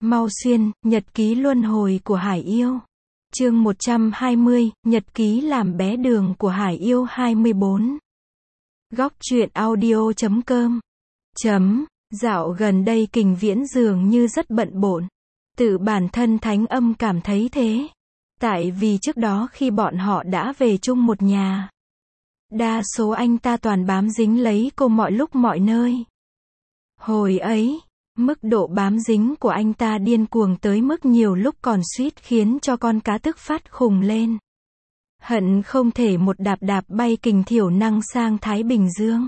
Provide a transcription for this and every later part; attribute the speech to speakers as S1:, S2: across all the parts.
S1: Mau xuyên, nhật ký luân hồi của Hải Yêu. Chương 120, nhật ký làm bé đường của Hải Yêu 24. Góc truyện audio.com. Dạo gần đây Kình Viễn dường như rất bận bộn. Tự bản thân Thánh Âm cảm thấy thế. Tại vì trước đó khi bọn họ đã về chung một nhà, đa số anh ta toàn bám dính lấy cô mọi lúc mọi nơi. Hồi ấy, mức độ bám dính của anh ta điên cuồng tới mức nhiều lúc còn suýt khiến cho con cá tức phát khùng lên. Hận không thể một đạp bay Kình Thiểu Năng sang Thái Bình Dương.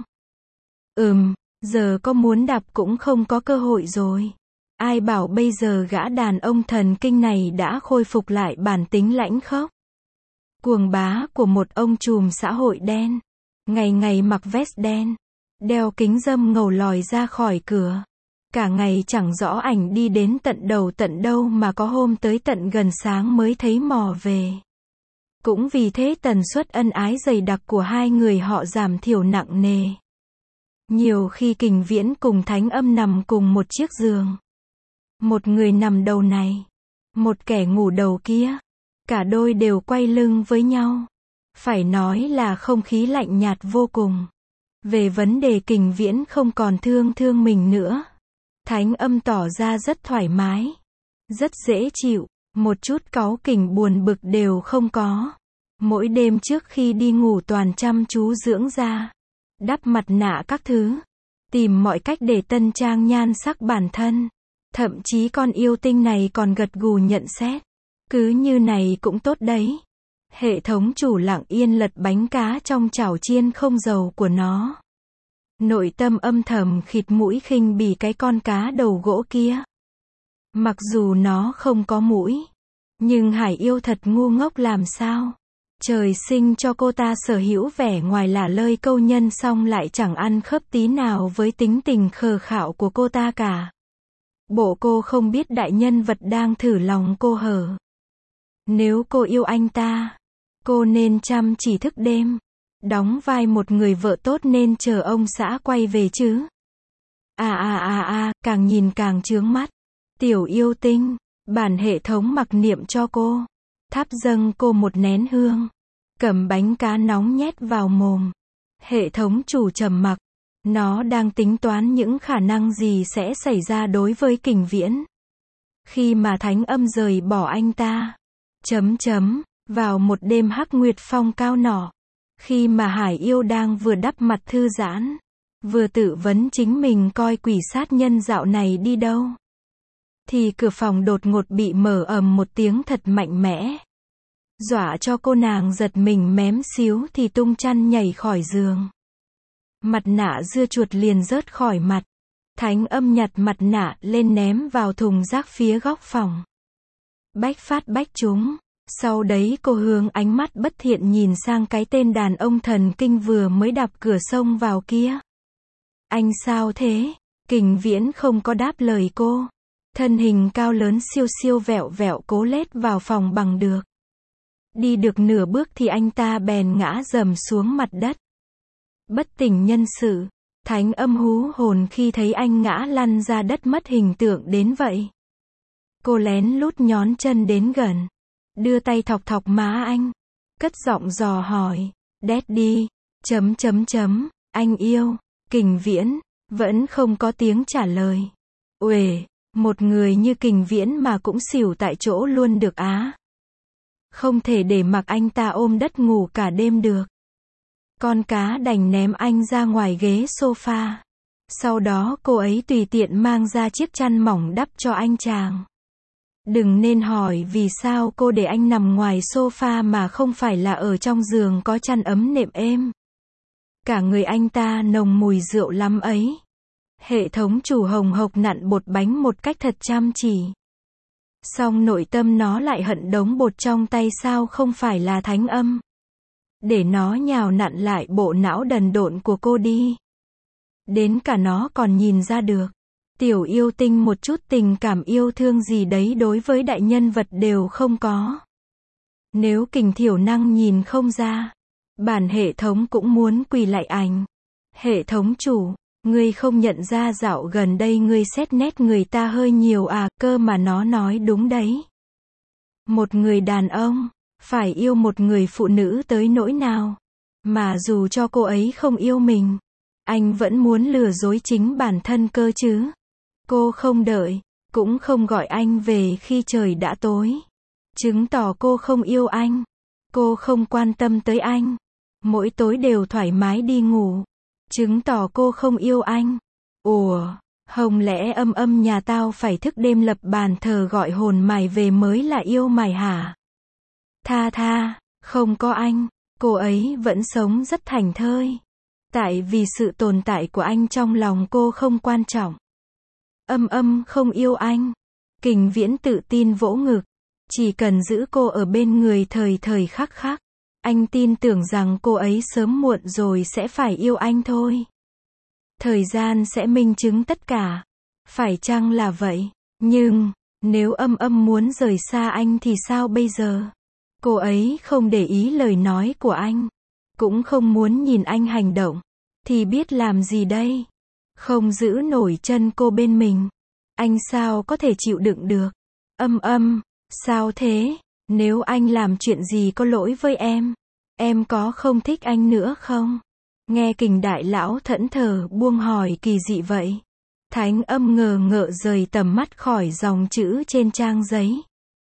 S1: Giờ có muốn đạp cũng không có cơ hội rồi. Ai bảo bây giờ gã đàn ông thần kinh này đã khôi phục lại bản tính lãnh khốc, cuồng bá của một ông trùm xã hội đen. Ngày ngày mặc vest đen, đeo kính râm ngầu lòi ra khỏi cửa. Cả ngày chẳng rõ ảnh đi đến tận đầu tận đâu mà có hôm tới tận gần sáng mới thấy mò về. Cũng vì thế tần suất ân ái dày đặc của hai người họ giảm thiểu nặng nề. Nhiều khi Kình Viễn cùng Thánh Âm nằm cùng một chiếc giường. Một người nằm đầu này, một kẻ ngủ đầu kia. Cả đôi đều quay lưng với nhau. Phải nói là không khí lạnh nhạt vô cùng. Về vấn đề Kình Viễn không còn thương mình nữa. Thánh Âm tỏ ra rất thoải mái, rất dễ chịu, một chút cáu kỉnh buồn bực đều không có. Mỗi đêm trước khi đi ngủ toàn chăm chú dưỡng da, đắp mặt nạ các thứ, tìm mọi cách để tân trang nhan sắc bản thân. Thậm chí con yêu tinh này còn gật gù nhận xét. Cứ như này cũng tốt đấy. Hệ thống chủ lặng yên lật bánh cá trong chảo chiên không dầu của nó. Nội tâm âm thầm khịt mũi khinh bỉ cái con cá đầu gỗ kia. Mặc dù nó không có mũi, nhưng Hải Yêu thật ngu ngốc làm sao. Trời sinh cho cô ta sở hữu vẻ ngoài lả lơi câu nhân xong lại chẳng ăn khớp tí nào với tính tình khờ khạo của cô ta cả. Bộ cô không biết đại nhân vật đang thử lòng cô hở. Nếu cô yêu anh ta, cô nên chăm chỉ thức đêm, đóng vai một người vợ tốt nên chờ ông xã quay về chứ. Càng nhìn càng chướng mắt. Tiểu yêu tinh, bản hệ thống mặc niệm cho cô, thắp dâng cô một nén hương, cầm bánh cá nóng nhét vào mồm. Hệ thống chủ trầm mặc. Nó đang tính toán những khả năng gì sẽ xảy ra đối với Kình Viễn khi mà Thánh Âm rời bỏ anh ta. Vào một đêm hắc nguyệt phong cao nọ, khi mà Hải Yêu đang vừa đắp mặt thư giãn, vừa tự vấn chính mình coi quỷ sát nhân dạo này đi đâu, thì cửa phòng đột ngột bị mở ầm một tiếng thật mạnh mẽ, dọa cho cô nàng giật mình mém xíu thì tung chăn nhảy khỏi giường. Mặt nạ dưa chuột liền rớt khỏi mặt. Thánh Âm nhặt mặt nạ lên ném vào thùng rác phía góc phòng. Bách phát bách trúng. Sau đấy cô hướng ánh mắt bất thiện nhìn sang cái tên đàn ông thần kinh vừa mới đạp cửa xông vào kia. Anh sao thế? Kình Viễn không có đáp lời cô. Thân hình cao lớn siêu vẹo vẹo cố lết vào phòng bằng được. Đi được nửa bước thì anh ta bèn ngã rầm xuống mặt đất. Bất tỉnh nhân sự. Thánh Âm hú hồn khi thấy anh ngã lăn ra đất mất hình tượng đến vậy. Cô lén lút nhón chân đến gần, đưa tay thọc má anh, cất giọng dò hỏi, Daddy, anh yêu. Kình Viễn vẫn không có tiếng trả lời. Uể, một người như Kình Viễn mà cũng xỉu tại chỗ luôn được á. Không thể để mặc anh ta ôm đất ngủ cả đêm được. Con cá đành ném anh ra ngoài ghế sofa. Sau đó cô ấy tùy tiện mang ra chiếc chăn mỏng đắp cho anh chàng. Đừng nên hỏi vì sao cô để anh nằm ngoài sofa mà không phải là ở trong giường có chăn ấm nệm êm. Cả người anh ta nồng mùi rượu lắm ấy. Hệ thống chủ hồng hộc nặn bột bánh một cách thật chăm chỉ. Song nội tâm nó lại hận đống bột trong tay sao không phải là Thánh Âm. Để nó nhào nặn lại bộ não đần độn của cô đi. Đến cả nó còn nhìn ra được. Tiểu yêu tinh một chút tình cảm yêu thương gì đấy đối với đại nhân vật đều không có. Nếu Kình Thiểu Năng nhìn không ra, bản hệ thống cũng muốn quỳ lại ảnh. Hệ thống chủ, Ngươi không nhận ra dạo gần đây ngươi xét nét người ta hơi nhiều à, cơ mà nó nói đúng đấy. Một người đàn ông, phải yêu một người phụ nữ tới nỗi nào, mà dù cho cô ấy không yêu mình, anh vẫn muốn lừa dối chính bản thân cơ chứ. Cô không đợi, cũng không gọi anh về khi trời đã tối. Chứng tỏ cô không yêu anh. Cô không quan tâm tới anh. Mỗi tối đều thoải mái đi ngủ. Chứng tỏ cô không yêu anh. Ủa, không lẽ nhà tao phải thức đêm lập bàn thờ gọi hồn mày về mới là yêu mày hả? Tha, không có anh, cô ấy vẫn sống rất thảnh thơi. Tại vì sự tồn tại của anh trong lòng cô không quan trọng. Không yêu anh. Kình Viễn tự tin vỗ ngực. Chỉ cần giữ cô ở bên người thời khắc khắc. Anh tin tưởng rằng cô ấy sớm muộn rồi sẽ phải yêu anh thôi. Thời gian sẽ minh chứng tất cả. Phải chăng là vậy? Nhưng, nếu muốn rời xa anh thì sao bây giờ? Cô ấy không để ý lời nói của anh. Cũng không muốn nhìn anh hành động. Thì biết làm gì đây? Không giữ nổi chân cô bên mình. Anh sao có thể chịu đựng được? Sao thế? Nếu anh làm chuyện gì có lỗi với em có không thích anh nữa không? Nghe Kình đại lão thẫn thờ buông hỏi kỳ dị vậy. Thánh Âm ngờ ngợ rời tầm mắt khỏi dòng chữ trên trang giấy.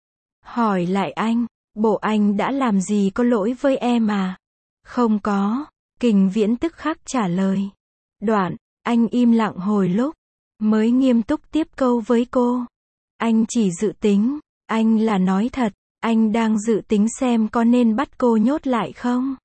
S1: Hỏi lại anh, bộ anh đã làm gì có lỗi với em à? Không có. Kình Viễn tức khắc trả lời. Đoạn, anh im lặng hồi lúc, mới nghiêm túc tiếp câu với cô. Anh chỉ dự tính, anh là nói thật, anh đang dự tính xem có nên bắt cô nhốt lại không?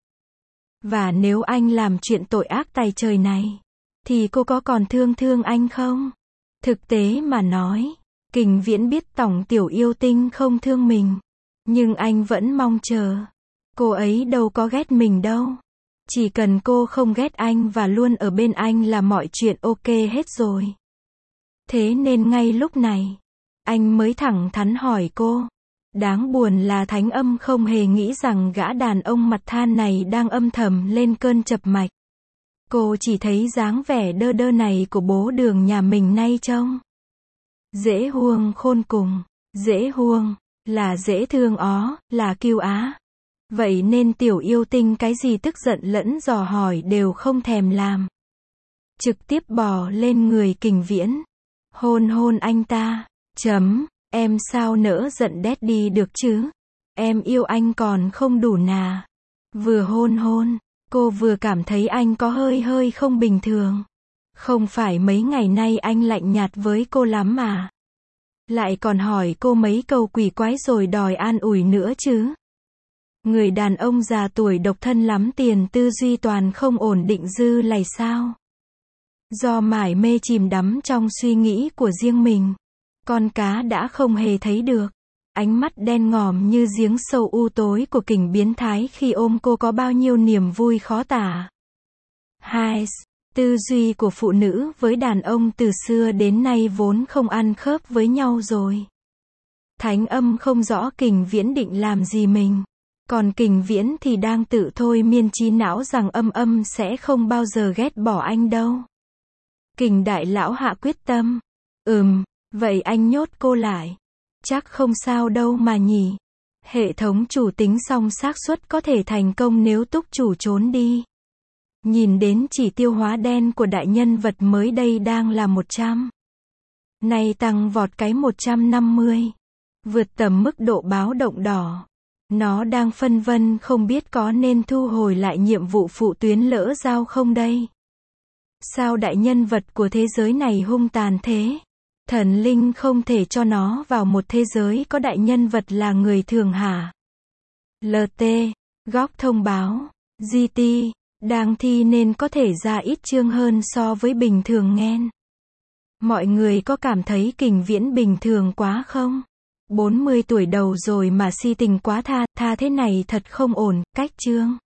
S1: Và nếu anh làm chuyện tội ác tày trời này, thì cô có còn thương anh không? Thực tế mà nói, Kình Viễn biết Tổng tiểu yêu tinh không thương mình, nhưng anh vẫn mong chờ. Cô ấy đâu có ghét mình đâu. Chỉ cần cô không ghét anh và luôn ở bên anh là mọi chuyện ok hết rồi. Thế nên ngay lúc này, anh mới thẳng thắn hỏi cô. Đáng buồn là Thánh Âm không hề nghĩ rằng gã đàn ông mặt than này đang âm thầm lên cơn chập mạch. Cô chỉ thấy dáng vẻ đơ đơ này của bố Đường nhà mình nay trông dễ huông khôn cùng. Dễ huông, là dễ thương ó, là cưu á. Vậy nên tiểu yêu tinh cái gì tức giận lẫn dò hỏi đều không thèm làm. Trực tiếp bò lên người Kình Viễn. Hôn anh ta. Em sao nỡ giận đét đi được chứ? Em yêu anh còn không đủ nà. Vừa hôn, cô vừa cảm thấy anh có hơi không bình thường. Không phải mấy ngày nay anh lạnh nhạt với cô lắm mà. Lại còn hỏi cô mấy câu quỷ quái rồi đòi an ủi nữa chứ. Người đàn ông già tuổi độc thân lắm tiền tư duy toàn không ổn định dư lầy sao? Do mải mê chìm đắm trong suy nghĩ của riêng mình, con cá đã không hề thấy được. Ánh mắt đen ngòm như giếng sâu u tối của Kình biến thái khi ôm cô có bao nhiêu niềm vui khó tả. Tư duy của phụ nữ với đàn ông từ xưa đến nay vốn không ăn khớp với nhau rồi. Thánh Âm không rõ Kình Viễn định làm gì mình. Còn Kình Viễn thì đang tự thôi miên trí não rằng sẽ không bao giờ ghét bỏ anh đâu. Kình đại lão hạ quyết tâm. Vậy anh nhốt cô lại. Chắc không sao đâu mà nhỉ. Hệ thống chủ tính xong xác suất có thể thành công nếu túc chủ trốn đi. Nhìn đến chỉ tiêu hóa đen của đại nhân vật mới đây đang là 100. Nay tăng vọt cái 150. Vượt tầm mức độ báo động đỏ. Nó đang phân vân không biết có nên thu hồi lại nhiệm vụ phụ tuyến lỡ giao không đây. Sao đại nhân vật của thế giới này hung tàn thế? Thần linh không thể cho nó vào một thế giới có đại nhân vật là người thường hả? LT, góc thông báo, GT, đang thi nên có thể ra ít chương hơn so với bình thường nghen. Mọi người có cảm thấy Kình Viễn bình thường quá không? 40 tuổi đầu rồi mà si tình quá tha thế này thật không ổn, cách chương.